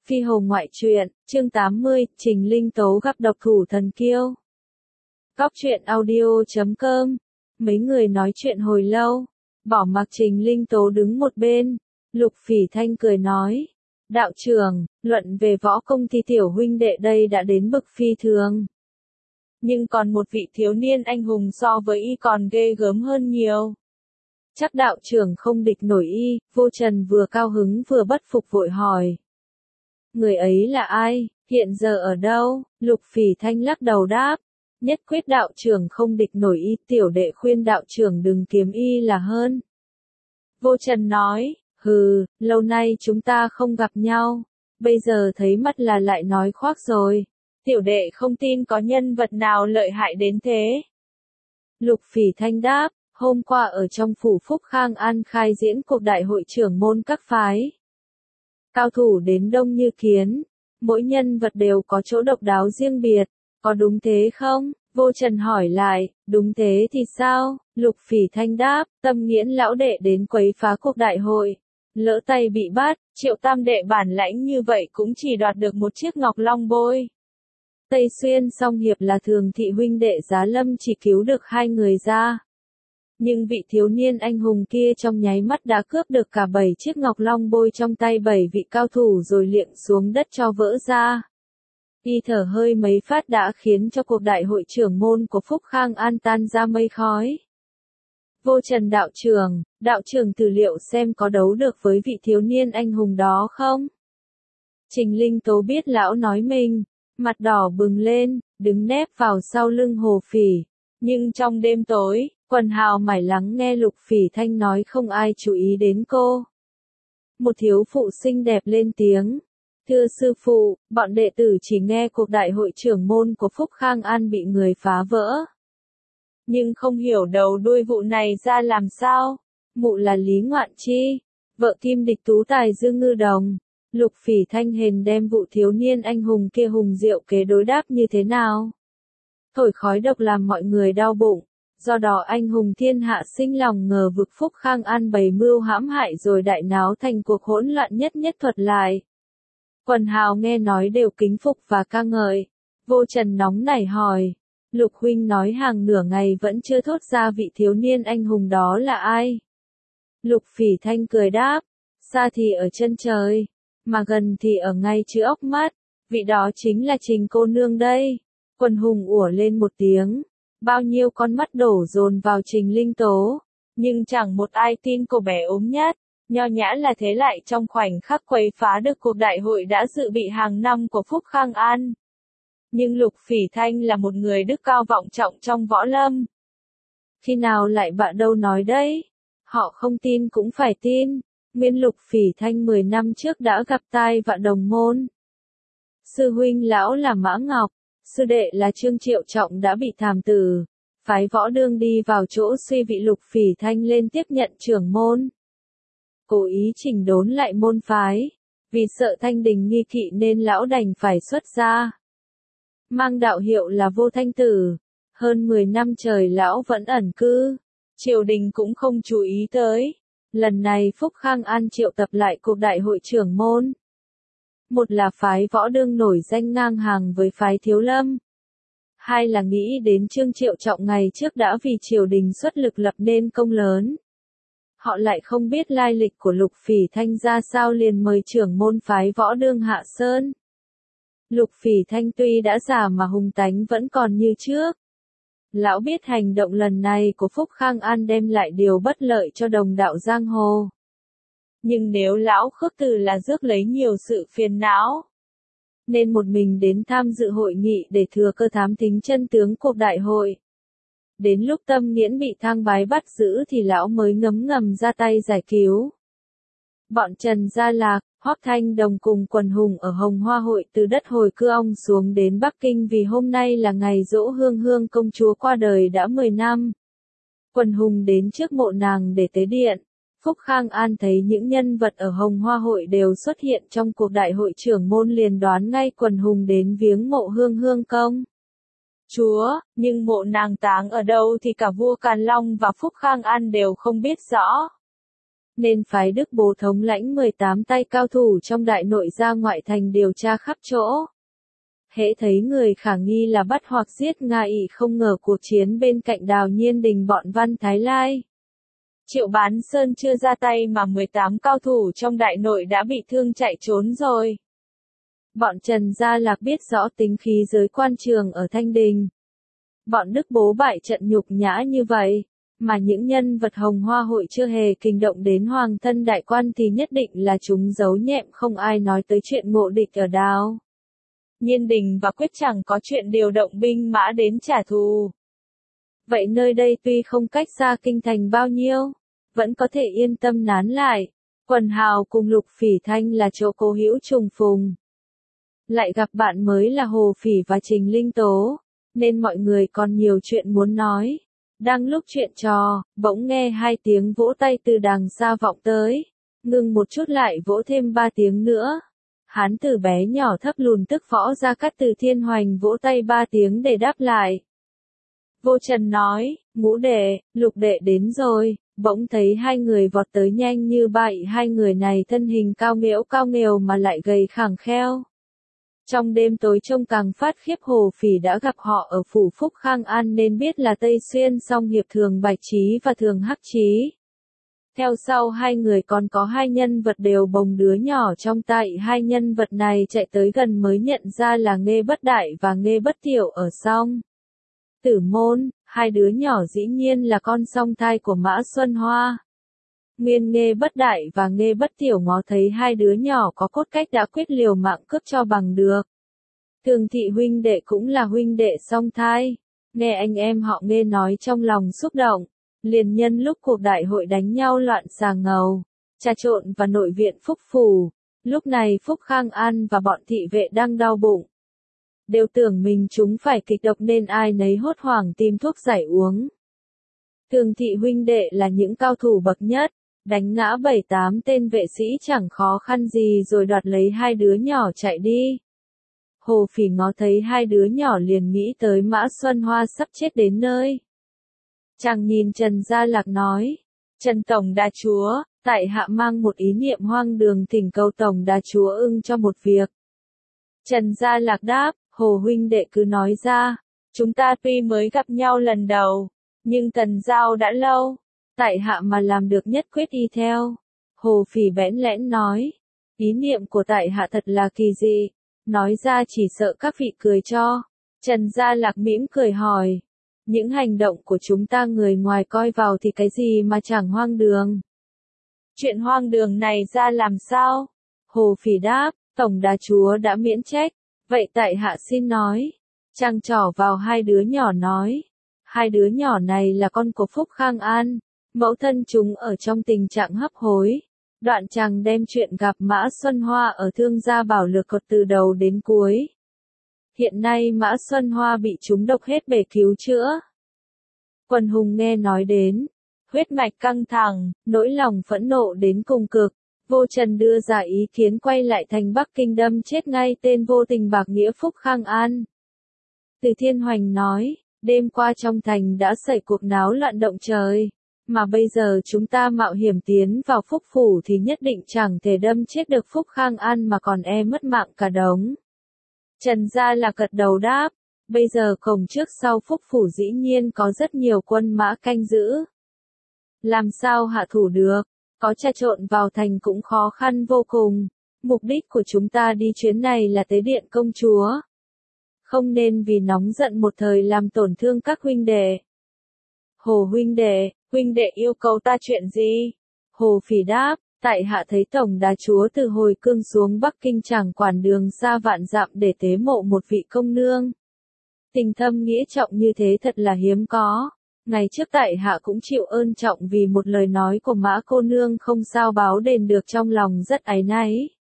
Phi Hồng ngoại truyện, chương 80, Trình Linh Tố gặp độc thủ thần kiêu. Góc truyện audio.com. Mấy người nói chuyện hồi lâu, bỏ mặc Trình Linh Tố đứng một bên, Lục Phỉ Thanh cười nói: đạo trưởng, luận về võ công thì tiểu huynh đệ đây đã đến bậc phi thường. Nhưng còn một vị thiếu niên anh hùng so với y còn ghê gớm hơn nhiều. Chắc đạo trưởng không địch nổi y. Vô Trần vừa cao hứng vừa bất phục vội hỏi: người ấy là ai, hiện giờ ở đâu? Lục Phỉ Thanh lắc đầu đáp: nhất quyết đạo trưởng không địch nổi y, tiểu đệ khuyên đạo trưởng đừng kiếm y là hơn. Vô Trần nói: hừ, lâu nay chúng ta không gặp nhau, bây giờ thấy mắt là lại nói khoác rồi. Tiểu đệ không tin có nhân vật nào lợi hại đến thế. Lục Phỉ Thanh đáp: hôm qua ở trong phủ Phúc Khang An khai diễn cuộc đại hội trưởng môn các phái. Cao thủ đến đông như kiến, mỗi nhân vật đều có chỗ độc đáo riêng biệt, có đúng thế không? Vô Trần hỏi lại: đúng thế thì sao? Lục Phỉ Thanh đáp: Tâm Nghiễn lão đệ đến quấy phá cuộc đại hội, lỡ tay bị bắt, Triệu tam đệ bản lãnh như vậy cũng chỉ đoạt được một chiếc ngọc long bôi. Tây Xuyên song hiệp là Thường thị huynh đệ Giá Lâm chỉ cứu được 2 người ra. Nhưng vị thiếu niên anh hùng kia trong nháy mắt đã cướp được cả 7 chiếc ngọc long bôi trong tay 7 vị cao thủ rồi liệng xuống đất cho vỡ ra. Y thở hơi mấy phát đã khiến cho cuộc đại hội trưởng môn của Phúc Khang An tan ra mây khói. Vô Trần đạo trưởng thử liệu xem có đấu được với vị thiếu niên anh hùng đó không? Trình Linh Tố biết lão nói mình, mặt đỏ bừng lên, đứng nép vào sau lưng Hồ Phỉ. Nhưng trong đêm tối, Quần Hào mải lắng nghe Lục Phỉ Thanh nói không ai chú ý đến cô. Một thiếu phụ xinh đẹp lên tiếng: thưa sư phụ, bọn đệ tử chỉ nghe cuộc đại hội trưởng môn của Phúc Khang An bị người phá vỡ. Nhưng không hiểu đầu đuôi vụ này ra làm sao. Mụ là Lý Ngoạn Chi, vợ Kim Địch tú tài Dương Ngư Đồng. Lục Phỉ Thanh hền đem vụ thiếu niên anh hùng kia hùng diệu kế đối đáp như thế nào. Thổi khói độc làm mọi người đau bụng. Do đó anh hùng thiên hạ sinh lòng ngờ vực Phúc Khang An bày mưu hãm hại rồi đại náo thành cuộc hỗn loạn nhất thuật lại. Quần hào nghe nói đều kính phục và ca ngợi. Vô Trần nóng nảy hỏi: Lục huynh nói hàng nửa ngày vẫn chưa thốt ra vị thiếu niên anh hùng đó là ai? Lục Phỉ Thanh cười đáp: xa thì ở chân trời, mà gần thì ở ngay trước ốc mắt, vị đó chính là Trình cô nương đây. Quần hùng ủa lên một tiếng, bao nhiêu con mắt đổ dồn vào Trình Linh Tố, nhưng chẳng một ai tin cô bé ốm nhát, nho nhã là thế lại trong khoảnh khắc quấy phá được cuộc đại hội đã dự bị hàng năm của Phúc Khang An. Nhưng Lục Phỉ Thanh là một người đức cao vọng trọng trong võ lâm. Khi nào lại bạ đâu nói đấy? Họ không tin cũng phải tin. Nguyên Lục Phỉ Thanh 10 năm trước đã gặp tai vạ đồng môn. Sư huynh lão là Mã Ngọc, sư đệ là Trương Triệu Trọng đã bị thảm tử. Phái Võ Đương đi vào chỗ suy vị Lục Phỉ Thanh lên tiếp nhận trưởng môn. Cố ý chỉnh đốn lại môn phái, vì sợ Thanh Đình nghi kỵ nên lão đành phải xuất gia. Mang đạo hiệu là Vô Thanh Tử. Hơn 10 năm trời lão vẫn ẩn cư, triều đình cũng không chú ý tới. Lần này Phúc Khang An triệu tập lại cuộc đại hội trưởng môn. Một là phái Võ Đương nổi danh ngang hàng với phái Thiếu Lâm. Hai là nghĩ đến Trương Triệu Trọng ngày trước đã vì triều đình xuất lực lập nên công lớn. Họ lại không biết lai lịch của Lục Phỉ Thanh ra sao liền mời trưởng môn phái Võ Đương hạ sơn. Lục Phỉ Thanh tuy đã già mà hung tánh vẫn còn như trước. Lão biết hành động lần này của Phúc Khang An đem lại điều bất lợi cho đồng đạo giang hồ. Nhưng nếu lão khước từ là rước lấy nhiều sự phiền não, nên một mình đến tham dự hội nghị để thừa cơ thám thính chân tướng cuộc đại hội. Đến lúc Tâm Nghiễn bị Thang Bái bắt giữ thì lão mới ngấm ngầm ra tay giải cứu. Bọn Trần Gia Lạc, Hoắc Thanh Đồng cùng quần hùng ở Hồng Hoa hội từ đất Hồi Cư Ong xuống đến Bắc Kinh vì hôm nay là ngày giỗ Hương Hương công chúa qua đời đã 10 năm. Quần hùng đến trước mộ nàng để tế điện. Phúc Khang An thấy những nhân vật ở Hồng Hoa hội đều xuất hiện trong cuộc đại hội trưởng môn liền đoán ngay quần hùng đến viếng mộ Hương Hương công chúa, nhưng mộ nàng táng ở đâu thì cả vua Càn Long và Phúc Khang An đều không biết rõ. nên phái Đức Bố thống lãnh 18 tay cao thủ trong đại nội ra ngoại thành điều tra khắp chỗ. Hễ thấy người khả nghi là bắt hoặc giết ngay, không ngờ cuộc chiến bên cạnh Đào Nhiên Đình bọn Văn Thái Lai. Triệu Bán Sơn chưa ra tay mà 18 cao thủ trong đại nội đã bị thương chạy trốn rồi. Bọn Trần Gia Lạc biết rõ tính khí giới quan trường ở Thanh Đình. Bọn Đức Bố bại trận nhục nhã như vậy, mà những nhân vật hồng hoa hội chưa hề kinh động đến hoàng thân đại quan thì nhất định là chúng giấu nhẹm, không ai nói tới chuyện ngộ địch ở Đào Nhiên Đình và quyết chẳng có chuyện điều động binh mã đến trả thù. Vậy nơi đây tuy không cách xa kinh thành bao nhiêu, vẫn có thể yên tâm nán lại. Quần Hào cùng Lục Phỉ Thanh là chỗ cố hữu trùng phùng. Lại gặp bạn mới là Hồ Phỉ và Trình Linh Tố, nên mọi người còn nhiều chuyện muốn nói. Đang lúc chuyện trò, bỗng nghe 2 tiếng vỗ tay từ đằng xa vọng tới. Ngừng một chút lại vỗ thêm 3 tiếng nữa. Hán tử bé nhỏ thấp lùn tức Võ Gia Cát từ Thiên Hoành vỗ tay 3 tiếng để đáp lại. Vô Trần nói, Ngũ đệ, Lục đệ đến rồi. Bỗng thấy 2 người vọt tới nhanh như bậy, 2 người này thân hình cao nghêu mà lại gầy khẳng kheo. Trong đêm tối trông càng phát khiếp. Hồ Phỉ đã gặp họ ở phủ Phúc Khang An nên biết là Tây Xuyên Song Hiệp Thường Bạch Trí và Thường Hắc Trí. Theo sau 2 người còn có 2 nhân vật đều bồng đứa nhỏ trong tay. 2 nhân vật này chạy tới gần mới nhận ra là Nghê Bất Đại và Nghê Bất Tiểu ở Song Tử Môn. 2 đứa nhỏ dĩ nhiên là con song thai của Mã Xuân Hoa. Nguyên Nghê Bất Đại và Nghê Bất Tiểu ngó thấy 2 đứa nhỏ có cốt cách đã quyết liều mạng cướp cho bằng được. Thường thị huynh đệ cũng là huynh đệ song thai. Nghe anh em họ Nghê nói trong lòng xúc động. Liền nhân lúc cuộc đại hội đánh nhau loạn xà ngầu, trà trộn và nội viện Phúc Phủ. Lúc này Phúc Khang An và bọn thị vệ đang đau bụng. Đều tưởng mình chúng phải kịch độc nên ai nấy hốt hoảng tìm thuốc giải uống. Thường thị huynh đệ là những cao thủ bậc nhất, đánh ngã 7-8 tên vệ sĩ chẳng khó khăn gì rồi đoạt lấy 2 đứa nhỏ chạy đi. Hồ Phỉ ngó thấy 2 đứa nhỏ liền nghĩ tới Mã Xuân Hoa sắp chết đến nơi. Chàng nhìn Trần Gia Lạc nói, Trần Tổng Đà Chúa, tại hạ mang một ý niệm hoang đường thỉnh cầu Tổng Đà Chúa ưng cho một việc. Trần Gia Lạc đáp, Hồ huynh đệ cứ nói ra, chúng ta tuy mới gặp nhau lần đầu, nhưng tần giao đã lâu, tại hạ mà làm được nhất quyết y theo. Hồ Phỉ bẽn lẽn nói, ý niệm của tại hạ thật là kỳ dị, nói ra chỉ sợ các vị cười cho. Trần Gia Lạc mỉm cười hỏi, những hành động của chúng ta người ngoài coi vào thì cái gì mà chẳng hoang đường. Chuyện hoang đường này ra làm sao? Hồ Phỉ đáp, Tổng Đà Chúa đã miễn trách, vậy tại hạ xin nói. Chàng trỏ vào 2 đứa nhỏ nói, 2 đứa nhỏ này là con của Phúc Khang An, mẫu thân chúng ở trong tình trạng hấp hối. Đoạn chàng đem chuyện gặp Mã Xuân Hoa ở Thương Gia Bảo Lược cột từ đầu đến cuối. Hiện nay Mã Xuân Hoa bị trúng độc hết bể cứu chữa. Quần hùng nghe nói đến, huyết mạch căng thẳng, nỗi lòng phẫn nộ đến cùng cực. Vô Trần đưa ra ý kiến quay lại thành Bắc Kinh đâm chết ngay tên vô tình bạc nghĩa Phúc Khang An. Từ Thiên Hoành nói, đêm qua trong thành đã xảy cuộc náo loạn động trời, mà bây giờ chúng ta mạo hiểm tiến vào Phúc Phủ thì nhất định chẳng thể đâm chết được Phúc Khang An mà còn mất mạng cả đống. Trần Gia Lạc gật đầu đáp, bây giờ cổng trước sau Phúc Phủ dĩ nhiên có rất nhiều quân mã canh giữ. Làm sao hạ thủ được, có trà trộn vào thành cũng khó khăn vô cùng. Mục đích của chúng ta đi chuyến này là tế điện công chúa. Không nên vì nóng giận một thời làm tổn thương các huynh đệ. Hồ huynh đệ yêu cầu ta chuyện gì? Hồ Phỉ đáp, tại hạ thấy Tổng Đà Chúa từ hồi cương xuống Bắc Kinh chẳng quản đường xa vạn dặm để tế mộ một vị công nương. Tình thâm nghĩa trọng như thế thật là hiếm có. Ngày trước tại hạ cũng chịu ơn trọng vì một lời nói của Mã cô nương không sao báo đền được, trong lòng rất áy náy.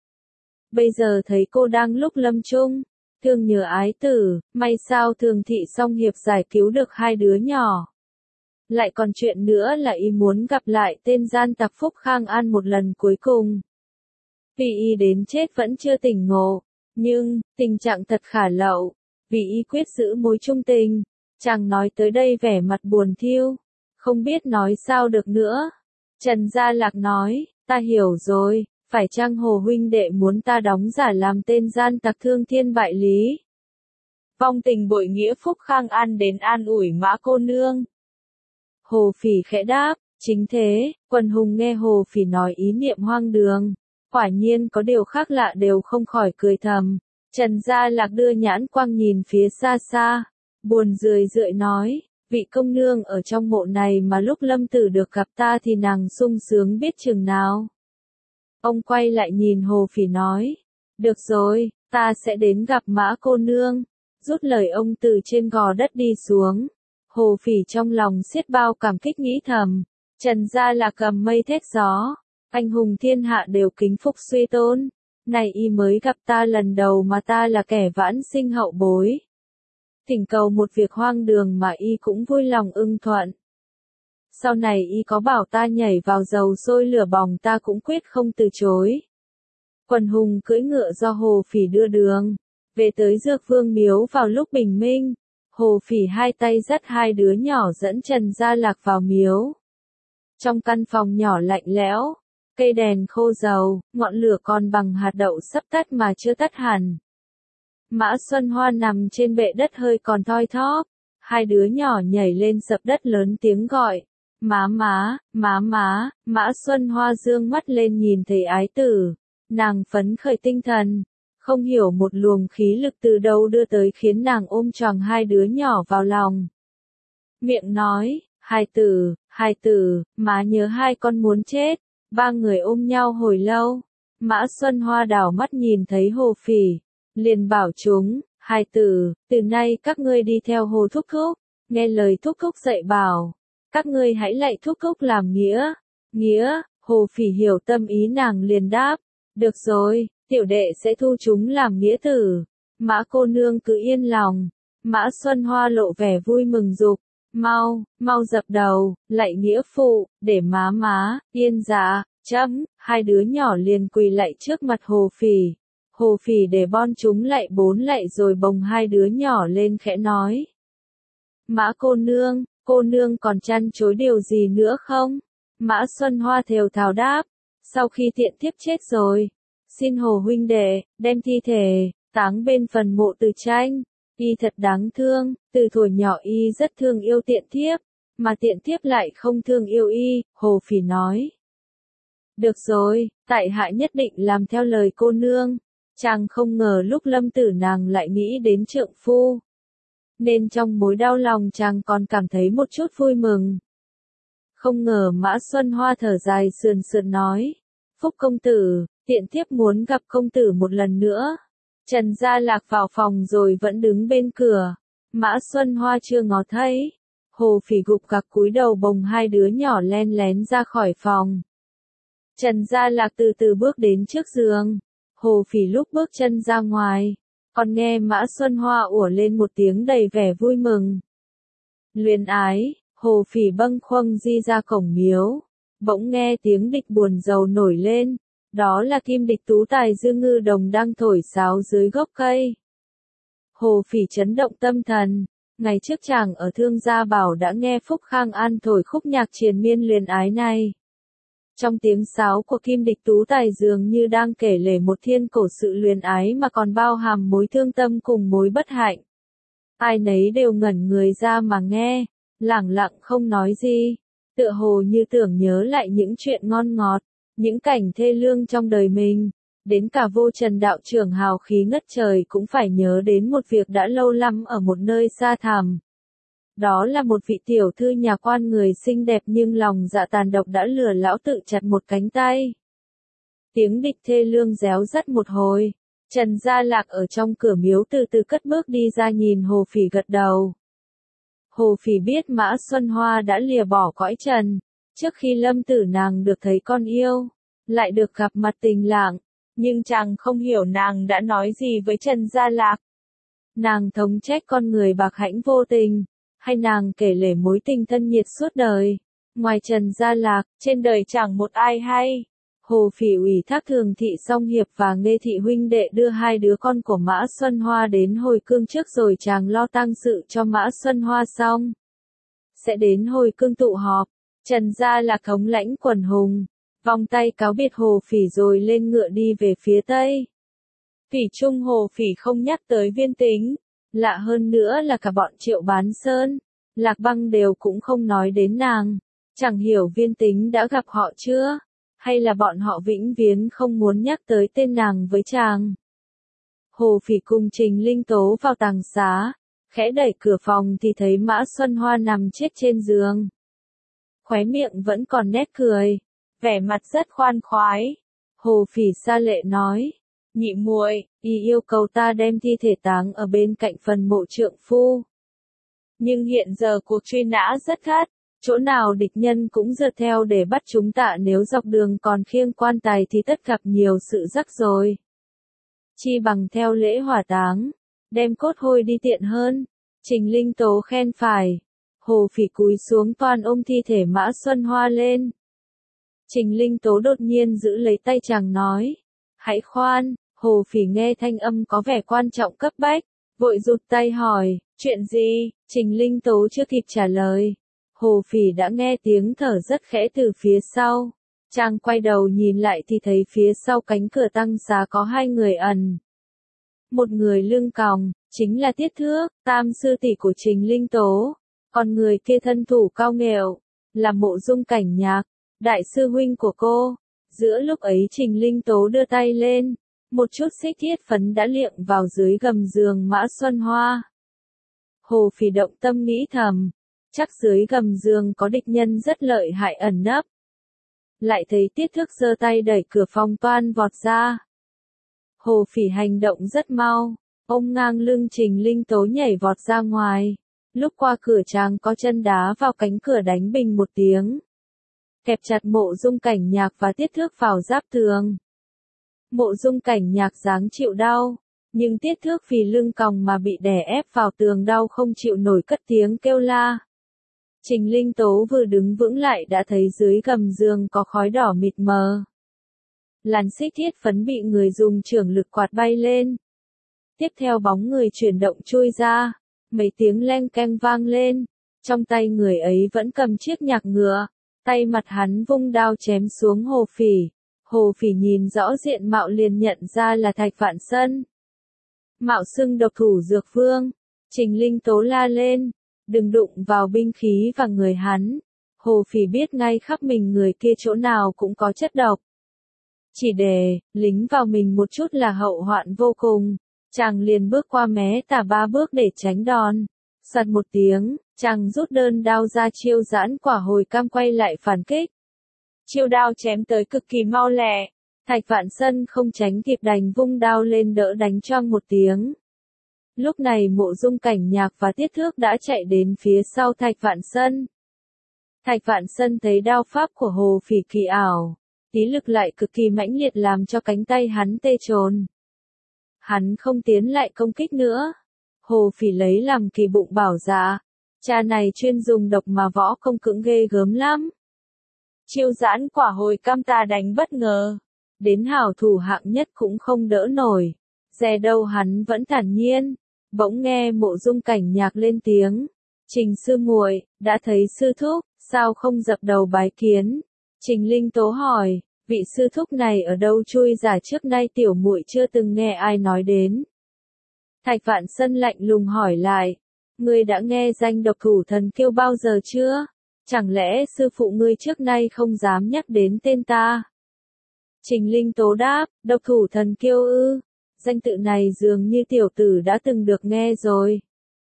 Bây giờ thấy cô đang lúc lâm chung, thương nhớ ái tử, may sao Thường thị Song Hiệp giải cứu được 2 đứa nhỏ. Lại còn chuyện nữa là y muốn gặp lại tên gian tặc Phúc Khang An một lần cuối cùng. Vì y đến chết vẫn chưa tỉnh ngộ, nhưng, tình trạng thật khả lậu, vì y quyết giữ mối trung tình. Chàng nói tới đây vẻ mặt buồn thiêu, không biết nói sao được nữa. Trần Gia Lạc nói, ta hiểu rồi, phải chăng Hồ huynh đệ muốn ta đóng giả làm tên gian tặc thương thiên bại lý? Vong tình bội nghĩa Phúc Khang An đến an ủi Mã cô nương. Hồ Phỉ khẽ đáp, chính thế, quần hùng nghe Hồ Phỉ nói ý niệm hoang đường. Quả nhiên có điều khác lạ đều không khỏi cười thầm. Trần Gia Lạc đưa nhãn quang nhìn phía xa xa, buồn rười rượi nói, vị công nương ở trong mộ này mà lúc Lâm Tử được gặp ta thì nàng sung sướng biết chừng nào. Ông quay lại nhìn Hồ Phỉ nói, được rồi, ta sẽ đến gặp Mã cô nương. Rút lời ông từ trên gò đất đi xuống. Hồ Phỉ trong lòng xiết bao cảm kích nghĩ thầm, Trần Gia Lạc cầm mây thét gió, anh hùng thiên hạ đều kính phục suy tôn. Này y mới gặp ta lần đầu mà ta là kẻ vãn sinh hậu bối. Thỉnh cầu một việc hoang đường mà y cũng vui lòng ưng thuận. Sau này y có bảo ta nhảy vào dầu sôi lửa bỏng ta cũng quyết không từ chối. Quần hùng cưỡi ngựa do Hồ Phỉ đưa đường, về tới Dược Vương miếu vào lúc bình minh. Hồ Phỉ hai tay dắt hai đứa nhỏ dẫn Trần Gia Lạc vào miếu. Trong căn phòng nhỏ lạnh lẽo, cây đèn khô dầu, ngọn lửa còn bằng hạt đậu sắp tắt mà chưa tắt hẳn. Mã Xuân Hoa nằm trên bệ đất hơi còn thoi thóp, hai đứa nhỏ nhảy lên sập đất lớn tiếng gọi, má má, má má. Mã Xuân Hoa dương mắt lên nhìn thấy ái tử, nàng phấn khởi tinh thần, không hiểu một luồng khí lực từ đâu đưa tới khiến nàng ôm choàng hai đứa nhỏ vào lòng. Miệng nói, hai tử, má nhớ hai con muốn chết. Ba người ôm nhau hồi lâu. Mã Xuân Hoa đảo mắt nhìn thấy Hồ Phỉ, liền bảo chúng, hai tử, từ nay các ngươi đi theo Hồ thúc thúc, nghe lời thúc thúc dạy bảo, các ngươi hãy lạy thúc thúc làm nghĩa. Nghĩa, Hồ Phỉ hiểu tâm ý nàng liền đáp, được rồi, tiểu đệ sẽ thu chúng làm nghĩa tử. Mã cô nương cứ yên lòng. Mã Xuân Hoa lộ vẻ vui mừng dục, mau dập đầu, lạy nghĩa phụ, để má má, yên dạ, hai đứa nhỏ liền quỳ lạy trước mặt Hồ Phỉ. Hồ Phỉ để bon chúng lạy 4 lạy rồi bồng hai đứa nhỏ lên khẽ nói. Mã cô nương còn chăn chối điều gì nữa không? Mã Xuân Hoa thều thào đáp, sau khi tiện thiếp chết rồi, xin Hồ huynh đệ, đem thi thể, táng bên phần mộ Từ Tranh. Y thật đáng thương, từ thuở nhỏ y rất thương yêu tiện thiếp, mà tiện thiếp lại không thương yêu y, Hồ Phỉ nói. Được rồi, tại hạ nhất định làm theo lời cô nương. Chàng không ngờ lúc Lâm Tử nàng lại nghĩ đến trượng phu, nên trong mối đau lòng chàng còn cảm thấy một chút vui mừng. Không ngờ Mã Xuân Hoa thở dài sườn sườn nói, Phúc công tử, tiện thiếp muốn gặp công tử một lần nữa. Trần Gia Lạc vào phòng rồi vẫn đứng bên cửa. Mã Xuân Hoa chưa ngó thấy. Hồ Phỉ gục gặc cúi đầu bồng hai đứa nhỏ len lén ra khỏi phòng. Trần Gia Lạc từ từ bước đến trước giường. Hồ Phỉ lúc bước chân ra ngoài, còn nghe Mã Xuân Hoa ủa lên một tiếng đầy vẻ vui mừng. Luyến ái, Hồ Phỉ bâng khuâng di ra cổng miếu. Bỗng nghe tiếng địch buồn rầu nổi lên. Đó là Kim Địch Tú Tài Dương Ngư Đồng đang thổi sáo dưới gốc cây. Hồ Phỉ chấn động tâm thần. Ngày trước chàng ở Thương Gia Bảo đã nghe Phúc Khang An thổi khúc nhạc triền miên luyến ái này. Trong tiếng sáo của Kim Địch Tú Tài dường như đang kể lể một thiên cổ sự luyến ái mà còn bao hàm mối thương tâm cùng mối bất hạnh. Ai nấy đều ngẩn người ra mà nghe, lẳng lặng không nói gì, tựa hồ như tưởng nhớ lại những chuyện ngon ngọt, những cảnh thê lương trong đời mình. Đến cả Vô Trần đạo trưởng hào khí ngất trời cũng phải nhớ đến một việc đã lâu lắm ở một nơi xa thẳm. Đó là một vị tiểu thư nhà quan người xinh đẹp nhưng lòng dạ tàn độc đã lừa lão tự chặt một cánh tay. Tiếng địch thê lương réo rắt một hồi. Trần Gia Lạc ở trong cửa miếu từ từ cất bước đi ra nhìn Hồ Phỉ gật đầu. Hồ Phỉ biết Mã Xuân Hoa đã lìa bỏ cõi trần, trước khi Lâm Tử nàng được thấy con yêu, lại được gặp mặt tình lạng, nhưng chàng không hiểu nàng đã nói gì với Trần Gia Lạc. Nàng thống trách con người bạc hãnh vô tình, hay nàng kể lể mối tình thân nhiệt suốt đời. Ngoài Trần Gia Lạc, trên đời chẳng một ai hay. Hồ Phỉ ủy thác Thường Thị Song Hiệp và Nghê Thị huynh đệ đưa hai đứa con của Mã Xuân Hoa đến hồi cương trước rồi chàng lo tang sự cho Mã Xuân Hoa xong. Sẽ đến hồi cương tụ họp. Trần gia là thống lãnh quần hùng, vòng tay cáo biệt Hồ Phỉ rồi lên ngựa đi về phía tây. Thủy chung Hồ Phỉ không nhắc tới Viên Tính, lạ hơn nữa là cả bọn Triệu Bán Sơn, Lạc Băng đều cũng không nói đến nàng, chẳng hiểu Viên Tính đã gặp họ chưa, hay là bọn họ vĩnh viễn không muốn nhắc tới tên nàng với chàng. Hồ Phỉ cùng Trình Linh Tố vào tàng xá, khẽ đẩy cửa phòng thì thấy Mã Xuân Hoa nằm chết trên giường. Khóe miệng vẫn còn nét cười, vẻ mặt rất khoan khoái. Hồ Phỉ xa lệ nói, nhị muội, y yêu cầu ta đem thi thể táng ở bên cạnh phần mộ trượng phu. Nhưng hiện giờ cuộc truy nã rất gắt, chỗ nào địch nhân cũng dượt theo để bắt chúng ta, nếu dọc đường còn khiêng quan tài thì tất gặp nhiều sự rắc rối. Chi bằng theo lễ hỏa táng, đem cốt hôi đi tiện hơn. Trình Linh Tố khen phải. Hồ Phỉ cúi xuống toàn ôm thi thể Mã Xuân Hoa lên. Trình Linh Tố đột nhiên giữ lấy tay chàng nói, hãy khoan. Hồ Phỉ nghe thanh âm có vẻ quan trọng cấp bách, vội rụt tay hỏi, chuyện gì? Trình Linh Tố chưa kịp trả lời, Hồ Phỉ đã nghe tiếng thở rất khẽ từ phía sau. Chàng quay đầu nhìn lại thì thấy phía sau cánh cửa tăng xá có hai người ẩn. Một người lưng còng, chính là Tiết Thước, tam sư tỷ của Trình Linh Tố. Còn người kia thân thủ cao nghệu, là Mộ Dung Cảnh Nhạc, đại sư huynh của cô. Giữa lúc ấy Trình Linh Tố đưa tay lên, một chút xích thiết phấn đã liệng vào dưới gầm giường Mã Xuân Hoa. Hồ Phỉ động tâm nghĩ thầm, chắc dưới gầm giường có địch nhân rất lợi hại ẩn nấp. Lại thấy Tiết Thước giơ tay đẩy cửa phòng toan vọt ra. Hồ Phỉ hành động rất mau, ôm ngang lưng Trình Linh Tố nhảy vọt ra ngoài. Lúc qua cửa chàng có chân đá vào cánh cửa đánh bình một tiếng. Kẹp chặt Mộ Dung Cảnh Nhạc và Tiết Thước vào giáp tường. Mộ Dung Cảnh Nhạc dáng chịu đau, nhưng Tiết Thước vì lưng còng mà bị đè ép vào tường đau không chịu nổi cất tiếng kêu la. Trình Linh Tố vừa đứng vững lại đã thấy dưới gầm giường có khói đỏ mịt mờ. Làn xích thiết phấn bị người dùng chưởng lực quạt bay lên. Tiếp theo bóng người chuyển động chui ra, mấy tiếng leng keng vang lên, trong tay người ấy vẫn cầm chiếc nhạc ngựa, tay mặt hắn vung đao chém xuống Hồ Phỉ. Hồ Phỉ nhìn rõ diện mạo liền nhận ra là Thạch Vạn Sân. Mạo xưng độc thủ dược vương, Trình Linh Tố la lên, đừng đụng vào binh khí và người hắn. Hồ Phỉ biết ngay khắp mình người kia chỗ nào cũng có chất độc. Chỉ để lính vào mình một chút là hậu hoạn vô cùng. Chàng liền bước qua mé tả 3 bước để tránh đòn. Sạt một tiếng, chàng rút đơn đao ra chiêu giãn quả hồi cam quay lại phản kích. Chiêu đao chém tới cực kỳ mau lẹ. Thạch Vạn Sân không tránh kịp đành vung đao lên đỡ đánh choang một tiếng. Lúc này Mộ Dung Cảnh Nhạc và Tiết Thước đã chạy đến phía sau Thạch Vạn Sân. Thạch Vạn Sân thấy đao pháp của Hồ Phỉ kỳ ảo, tí lực lại cực kỳ mãnh liệt làm cho cánh tay hắn tê trồn. Hắn không tiến lại công kích nữa. Hồ Phỉ lấy làm kỳ bụng bảo dạ, cha này chuyên dùng độc mà võ công cưỡng ghê gớm lắm. Chiêu giãn quả hồi cam ta đánh bất ngờ, đến hảo thủ hạng nhất cũng không đỡ nổi. Dè đâu hắn vẫn thản nhiên. Bỗng nghe Mộ Dung Cảnh Nhạc lên tiếng, Trình sư muội, đã thấy sư thúc, sao không dập đầu bái kiến? Trình Linh Tố hỏi, vị sư thúc này ở đâu chui giả trước nay tiểu muội chưa từng nghe ai nói đến. Thạch Vạn Sân lạnh lùng hỏi lại, ngươi đã nghe danh độc thủ thần kiêu bao giờ chưa? Chẳng lẽ sư phụ ngươi trước nay không dám nhắc đến tên ta? Trình Linh Tố đáp, độc thủ thần kiêu ư? Danh tự này dường như tiểu tử đã từng được nghe rồi.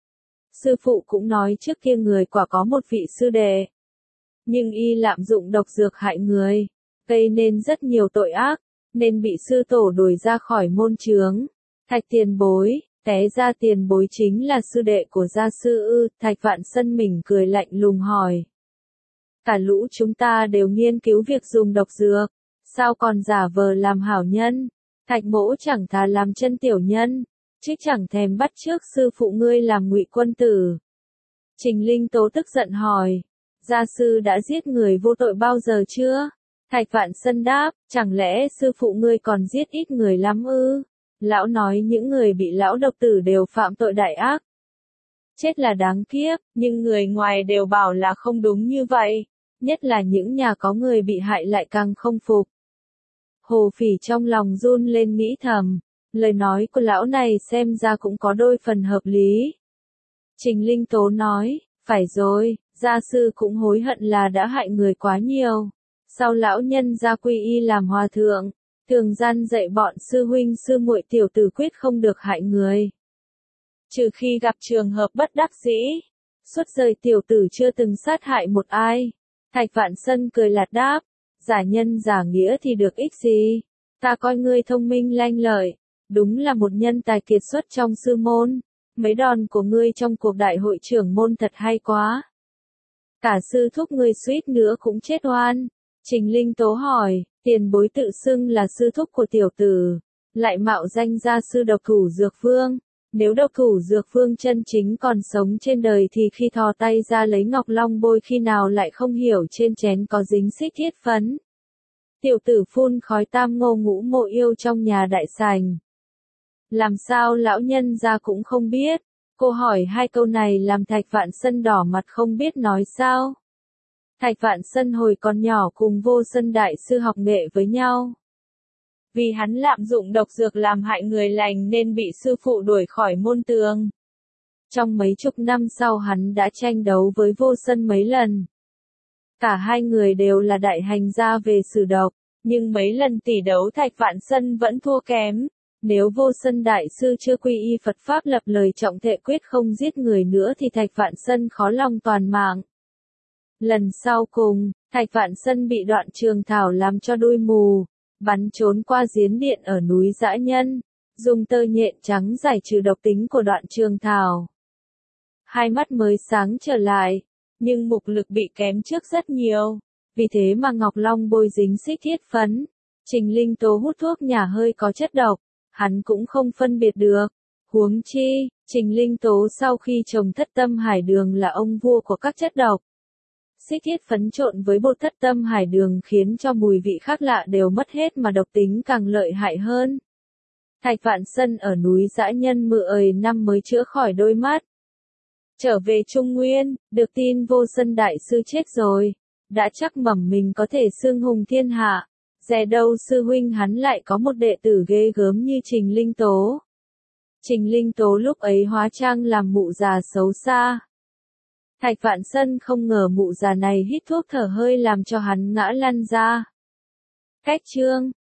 Sư phụ cũng nói trước kia người quả có một vị sư đệ. Nhưng y lạm dụng độc dược hại người, gây nên rất nhiều tội ác, nên bị sư tổ đuổi ra khỏi môn chướng. Thạch tiền bối, té ra tiền bối chính là sư đệ của gia sư ư? Thạch Vạn Sân mỉm cười lạnh lùng hỏi. Cả lũ chúng ta đều nghiên cứu việc dùng độc dược, sao còn giả vờ làm hảo nhân? Thạch mỗ chẳng thà làm chân tiểu nhân, chứ chẳng thèm bắt chước sư phụ ngươi làm ngụy quân tử. Trình Linh Tố tức giận hỏi, gia sư đã giết người vô tội bao giờ chưa? Thạch Vạn Sân đáp, chẳng lẽ sư phụ ngươi còn giết ít người lắm ư? Lão nói những người bị lão độc tử đều phạm tội đại ác. Chết là đáng kiếp, nhưng người ngoài đều bảo là không đúng như vậy. nhất là những nhà có người bị hại lại càng không phục. Hồ Phỉ trong lòng run lên nghĩ thầm, lời nói của lão này xem ra cũng có đôi phần hợp lý. Trình Linh Tố nói, phải rồi, gia sư cũng hối hận là đã hại người quá nhiều. Sau lão nhân gia quy y làm hòa thượng, thường gian dạy bọn sư huynh sư muội tiểu tử quyết không được hại người. Trừ khi gặp trường hợp bất đắc dĩ, suốt đời tiểu tử chưa từng sát hại một ai. Thạch Vạn Sân cười lạt đáp, giả nhân giả nghĩa thì được ích gì, ta coi ngươi thông minh lanh lợi, đúng là một nhân tài kiệt xuất trong sư môn, mấy đòn của ngươi trong cuộc đại hội trưởng môn thật hay quá. Cả sư thúc ngươi suýt nữa cũng chết oan. Trình Linh Tố hỏi, tiền bối tự xưng là sư thúc của tiểu tử, lại mạo danh gia sư độc thủ Dược Vương. Nếu độc thủ Dược Vương chân chính còn sống trên đời thì khi thò tay ra lấy ngọc long bôi khi nào lại không hiểu trên chén có dính xích thiết phấn. Tiểu tử phun khói tam ngô ngũ mộ yêu trong nhà đại sành. Làm sao lão nhân gia cũng không biết? Cô hỏi hai câu này làm Thạch Vạn Sân đỏ mặt không biết nói sao. Thạch Vạn Sân hồi còn nhỏ cùng Vô Sân đại sư học nghệ với nhau. Vì hắn lạm dụng độc dược làm hại người lành nên bị sư phụ đuổi khỏi môn tường. Trong mấy chục năm sau hắn đã tranh đấu với Vô Sân mấy lần. Cả hai người đều là đại hành gia về sử độc, nhưng mấy lần tỷ đấu Thạch Vạn Sân vẫn thua kém. Nếu Vô Sân đại sư chưa quy y Phật Pháp lập lời trọng thệ quyết không giết người nữa thì Thạch Vạn Sân khó lòng toàn mạng. Lần sau cùng, Thạch Vạn Sân bị Đoạn Trường Thảo làm cho đuôi mù, bắn trốn qua giếng điện ở núi Dã Nhân, dùng tơ nhện trắng giải trừ độc tính của Đoạn Trường Thảo. Hai mắt mới sáng trở lại, nhưng mục lực bị kém trước rất nhiều, vì thế mà Ngọc Long bôi dính xích thiết phấn. Trình Linh Tố hút thuốc nhả hơi có chất độc, hắn cũng không phân biệt được. Huống chi, Trình Linh Tố sau khi trồng Thất Tâm Hải Đường là ông vua của các chất độc. Xích thiết phấn trộn với bột Thất Tâm Hải Đường khiến cho mùi vị khác lạ đều mất hết mà độc tính càng lợi hại hơn. Thạch Vạn Sân ở núi Dã Nhân 10 năm mới chữa khỏi đôi mắt. Trở về Trung Nguyên, được tin Vô Sân đại sư chết rồi, đã chắc mẩm mình có thể xưng hùng thiên hạ. Dè đâu sư huynh hắn lại có một đệ tử ghê gớm như Trình Linh Tố. Trình Linh Tố lúc ấy hóa trang làm mụ già xấu xa. Thạch Vạn Sân không ngờ mụ già này hít thuốc thở hơi làm cho hắn ngã lăn ra. Cách chương